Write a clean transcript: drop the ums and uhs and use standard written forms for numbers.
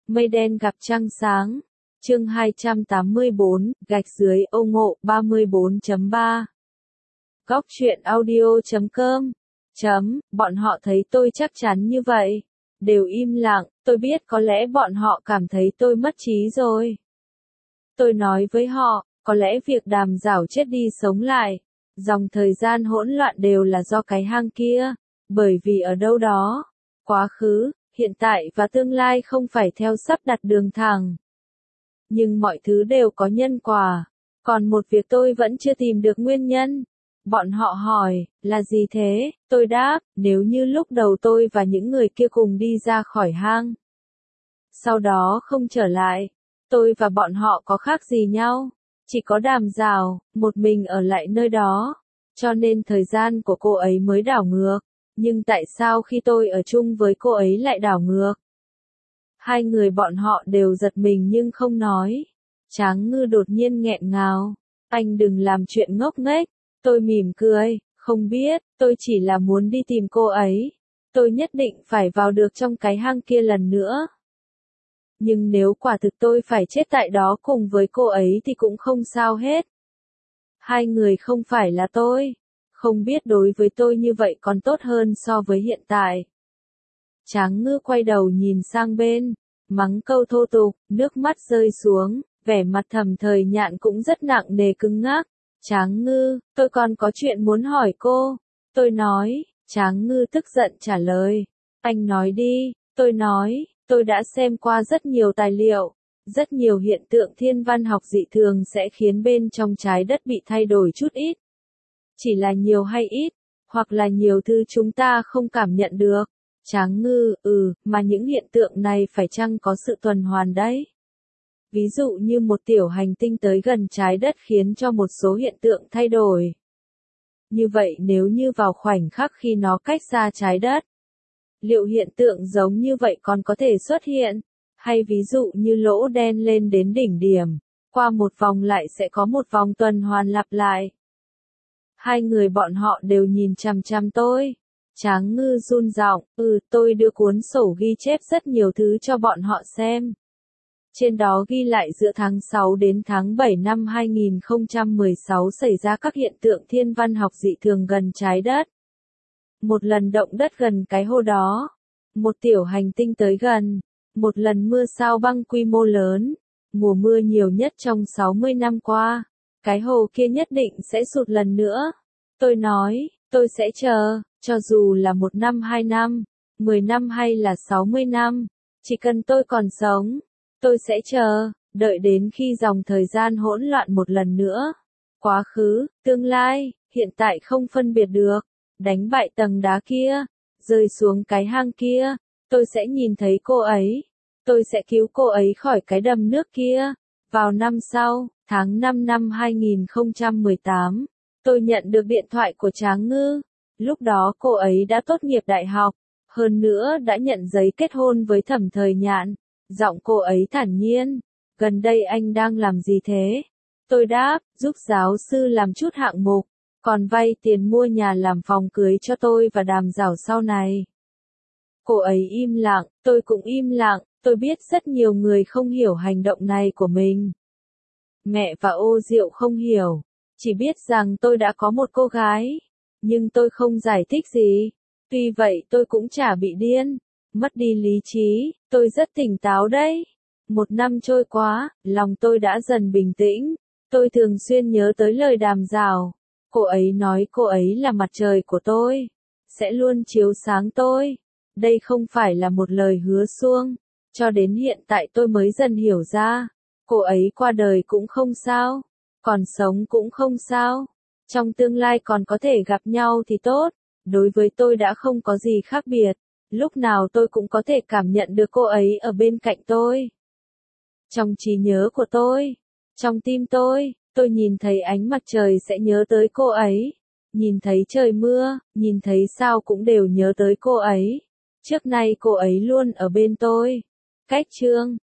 Mây đen gặp trăng sáng. Chương 284, gạch dưới Âu Ngộ 34.3. Góc truyện audio.com. Bọn họ thấy tôi chắc chắn như vậy. Đều im lặng, tôi biết có lẽ bọn họ cảm thấy tôi mất trí rồi. Tôi nói với họ, có lẽ việc Đàm Giảo chết đi sống lại, dòng thời gian hỗn loạn đều là do cái hang kia, bởi vì ở đâu đó, quá khứ, hiện tại và tương lai không phải theo sắp đặt đường thẳng. Nhưng mọi thứ đều có nhân quả, còn một việc tôi vẫn chưa tìm được nguyên nhân. Bọn họ hỏi, là gì thế? Tôi đáp, nếu như lúc đầu tôi và những người kia cùng đi ra khỏi hang, sau đó không trở lại, tôi và bọn họ có khác gì nhau? Chỉ có Đàm Giảo, một mình ở lại nơi đó, cho nên thời gian của cô ấy mới đảo ngược. Nhưng tại sao khi tôi ở chung với cô ấy lại đảo ngược? Hai người bọn họ đều giật mình nhưng không nói. Tráng Ngư đột nhiên nghẹn ngào. Anh đừng làm chuyện ngốc nghếch. Tôi mỉm cười, không biết, tôi chỉ là muốn đi tìm cô ấy. Tôi nhất định phải vào được trong cái hang kia lần nữa. Nhưng nếu quả thực tôi phải chết tại đó cùng với cô ấy thì cũng không sao hết. Hai người không phải là tôi. Không biết đối với tôi như vậy còn tốt hơn so với hiện tại. Tráng Ngư quay đầu nhìn sang bên, mắng câu thô tục, nước mắt rơi xuống, vẻ mặt Thẩm Thời Nhạn cũng rất nặng nề cứng ngắc. Tráng Ngư, tôi còn có chuyện muốn hỏi cô. Tôi nói, Tráng Ngư tức giận trả lời. Anh nói đi, tôi nói, tôi đã xem qua rất nhiều tài liệu. Rất nhiều hiện tượng thiên văn học dị thường sẽ khiến bên trong trái đất bị thay đổi chút ít. Chỉ là nhiều hay ít, hoặc là nhiều thứ chúng ta không cảm nhận được. Tráng Ngư, mà những hiện tượng này phải chăng có sự tuần hoàn đấy? Ví dụ như một tiểu hành tinh tới gần trái đất khiến cho một số hiện tượng thay đổi. Như vậy nếu như vào khoảnh khắc khi nó cách xa trái đất, liệu hiện tượng giống như vậy còn có thể xuất hiện? Hay ví dụ như lỗ đen lên đến đỉnh điểm, qua một vòng lại sẽ có một vòng tuần hoàn lặp lại. Hai người bọn họ đều nhìn chằm chằm tôi. Tráng Ngư run giọng, tôi đưa cuốn sổ ghi chép rất nhiều thứ cho bọn họ xem. Trên đó ghi lại giữa tháng 6 đến tháng 7 năm 2016 xảy ra các hiện tượng thiên văn học dị thường gần trái đất. Một lần động đất gần cái hồ đó. Một tiểu hành tinh tới gần. Một lần mưa sao băng quy mô lớn. Mùa mưa nhiều nhất trong 60 năm qua. Cái hồ kia nhất định sẽ sụt lần nữa. Tôi nói, tôi sẽ chờ, cho dù là 1 năm 2 năm, 10 năm hay là 60 năm. Chỉ cần tôi còn sống, tôi sẽ chờ, đợi đến khi dòng thời gian hỗn loạn một lần nữa. Quá khứ, tương lai, hiện tại không phân biệt được. Đánh bại tầng đá kia, rơi xuống cái hang kia, tôi sẽ nhìn thấy cô ấy. Tôi sẽ cứu cô ấy khỏi cái đầm nước kia. Vào năm sau, tháng 5 năm 2018, tôi nhận được điện thoại của Tráng Ngư. Lúc đó cô ấy đã tốt nghiệp đại học, hơn nữa đã nhận giấy kết hôn với Thẩm Thời Nhạn. Giọng cô ấy thản nhiên, gần đây anh đang làm gì thế? Tôi đáp, giúp giáo sư làm chút hạng mục, còn vay tiền mua nhà làm phòng cưới cho tôi và Đàm Giảo sau này. Cô ấy im lặng, tôi cũng im lặng, tôi biết rất nhiều người không hiểu hành động này của mình. Mẹ và Ô Diệu không hiểu, chỉ biết rằng tôi đã có một cô gái, nhưng tôi không giải thích gì. Tuy vậy tôi cũng chả bị điên, mất đi lý trí, tôi rất tỉnh táo đấy. 1 năm trôi qua, lòng tôi đã dần bình tĩnh, tôi thường xuyên nhớ tới lời Đàm Giảo. Cô ấy nói cô ấy là mặt trời của tôi, sẽ luôn chiếu sáng tôi. Đây không phải là một lời hứa suông, cho đến hiện tại tôi mới dần hiểu ra. Cô ấy qua đời cũng không sao, còn sống cũng không sao. Trong tương lai còn có thể gặp nhau thì tốt, đối với tôi đã không có gì khác biệt. Lúc nào tôi cũng có thể cảm nhận được cô ấy ở bên cạnh tôi. Trong trí nhớ của tôi, trong tim tôi nhìn thấy ánh mặt trời sẽ nhớ tới cô ấy. Nhìn thấy trời mưa, nhìn thấy sao cũng đều nhớ tới cô ấy. Trước nay cô ấy luôn ở bên tôi. Cách chương